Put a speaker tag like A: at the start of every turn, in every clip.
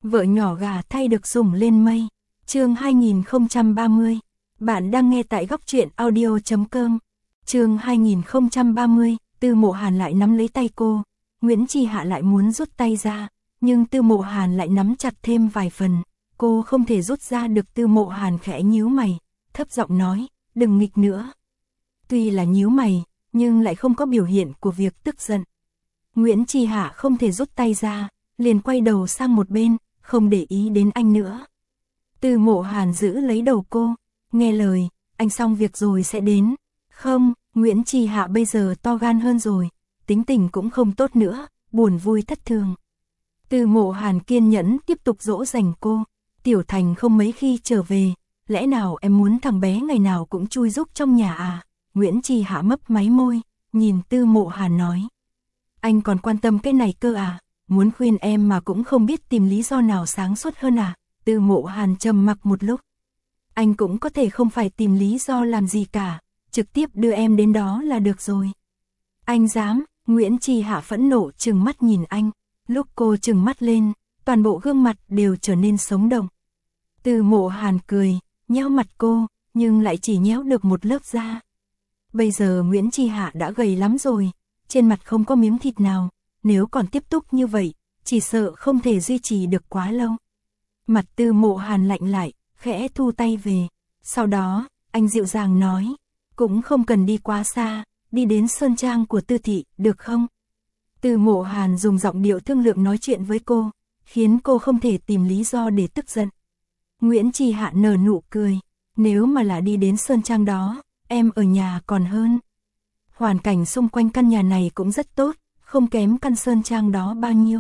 A: Vợ nhỏ gà thay được sủng lên mây. Chương 2030. Bạn đang nghe tại góc truyện audio.com. Chương 2030, Tư Mộ Hàn lại nắm lấy tay cô. Nguyễn Chi Hạ lại muốn rút tay ra, nhưng Tư Mộ Hàn lại nắm chặt thêm vài phần. Cô không thể rút ra được. Tư Mộ Hàn khẽ nhíu mày, thấp giọng nói, đừng nghịch nữa. Tuy là nhíu mày, nhưng lại không có biểu hiện của việc tức giận. Nguyễn Chi Hạ không thể rút tay ra, liền quay đầu sang một bên, không để ý đến anh nữa. Tư Mộ Hàn giữ lấy đầu cô, nghe lời, anh xong việc rồi sẽ đến. Không, Nguyễn Chi Hạ bây giờ to gan hơn rồi, tính tình cũng không tốt nữa, buồn vui thất thường. Tư Mộ Hàn kiên nhẫn tiếp tục dỗ dành cô. Tiểu Thành không mấy khi trở về, lẽ nào em muốn thằng bé ngày nào cũng chui rúc trong nhà à? Nguyễn Chi Hạ mấp máy môi, nhìn Tư Mộ Hàn nói. Anh còn quan tâm cái này cơ à? Muốn khuyên em mà cũng không biết tìm lý do nào sáng suốt hơn à? Tư Mộ Hàn trầm mặc một lúc. Anh cũng có thể không phải tìm lý do làm gì cả, trực tiếp đưa em đến đó là được rồi. Anh dám? Nguyễn Chi Hạ phẫn nộ trừng mắt nhìn anh. Lúc cô trừng mắt lên, toàn bộ gương mặt đều trở nên sống động. Tư Mộ Hàn cười, nhéo mặt cô, nhưng lại chỉ nhéo được một lớp da. Bây giờ Nguyễn Chi Hạ đã gầy lắm rồi, trên mặt không có miếng thịt nào, nếu còn tiếp tục như vậy, chỉ sợ không thể duy trì được quá lâu. Mặt Tư Mộ Hàn lạnh lại, khẽ thu tay về. Sau đó, anh dịu dàng nói, cũng không cần đi quá xa, đi đến sơn trang của Tư thị, được không? Tư Mộ Hàn dùng giọng điệu thương lượng nói chuyện với cô, khiến cô không thể tìm lý do để tức giận. Nguyễn Chi Hạ nở nụ cười, nếu mà là đi đến sơn trang đó, em ở nhà còn hơn. Hoàn cảnh xung quanh căn nhà này cũng rất tốt, không kém căn sơn trang đó bao nhiêu.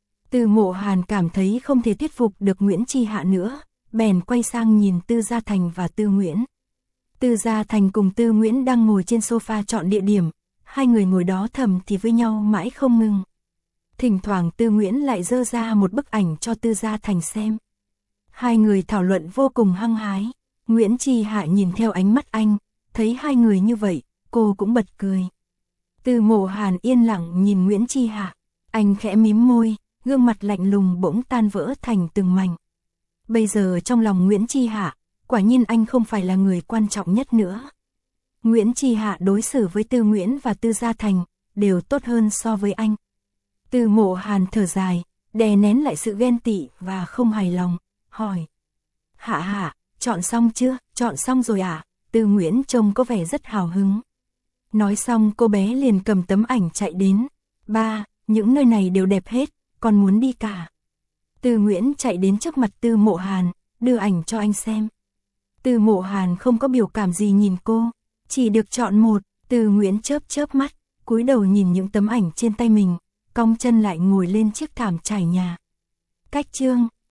A: Tư Mộ Hàn cảm thấy không thể thuyết phục được Nguyễn Chi Hạ nữa, bèn quay sang nhìn Tư Gia Thành và Tư Nguyễn. Tư Gia Thành cùng Tư Nguyễn đang ngồi trên sofa chọn địa điểm, hai người ngồi đó thầm thì với nhau mãi không ngừng. Thỉnh thoảng Tư Nguyễn lại dơ ra một bức ảnh cho Tư Gia Thành xem. Hai người thảo luận vô cùng hăng hái. Nguyễn Chi Hạ nhìn theo ánh mắt anh, thấy hai người như vậy, cô cũng bật cười. Tư Mộ Hàn yên lặng nhìn Nguyễn Chi Hạ, anh khẽ mím môi, gương mặt lạnh lùng bỗng tan vỡ thành từng mảnh. Bây giờ trong lòng Nguyễn Chi Hạ, quả nhiên anh không phải là người quan trọng nhất nữa. Nguyễn Chi Hạ đối xử với Tư Nguyễn và Tư Gia Thành, đều tốt hơn so với anh. Tư Mộ Hàn thở dài, đè nén lại sự ghen tị và không hài lòng, hỏi. Hạ Hạ, chọn xong chưa? Chọn xong rồi à? Tư Nguyễn trông có vẻ rất hào hứng. Nói xong cô bé liền cầm tấm ảnh chạy đến. Ba, những nơi này đều đẹp hết, con muốn đi cả. Tư Nguyễn chạy đến trước mặt Tư Mộ Hàn, đưa ảnh cho anh xem. Tư Mộ Hàn không có biểu cảm gì nhìn cô, chỉ được chọn một. Tư Nguyễn chớp chớp mắt, cúi đầu nhìn những tấm ảnh trên tay mình, cong chân lại ngồi lên chiếc thảm trải nhà. Cách chương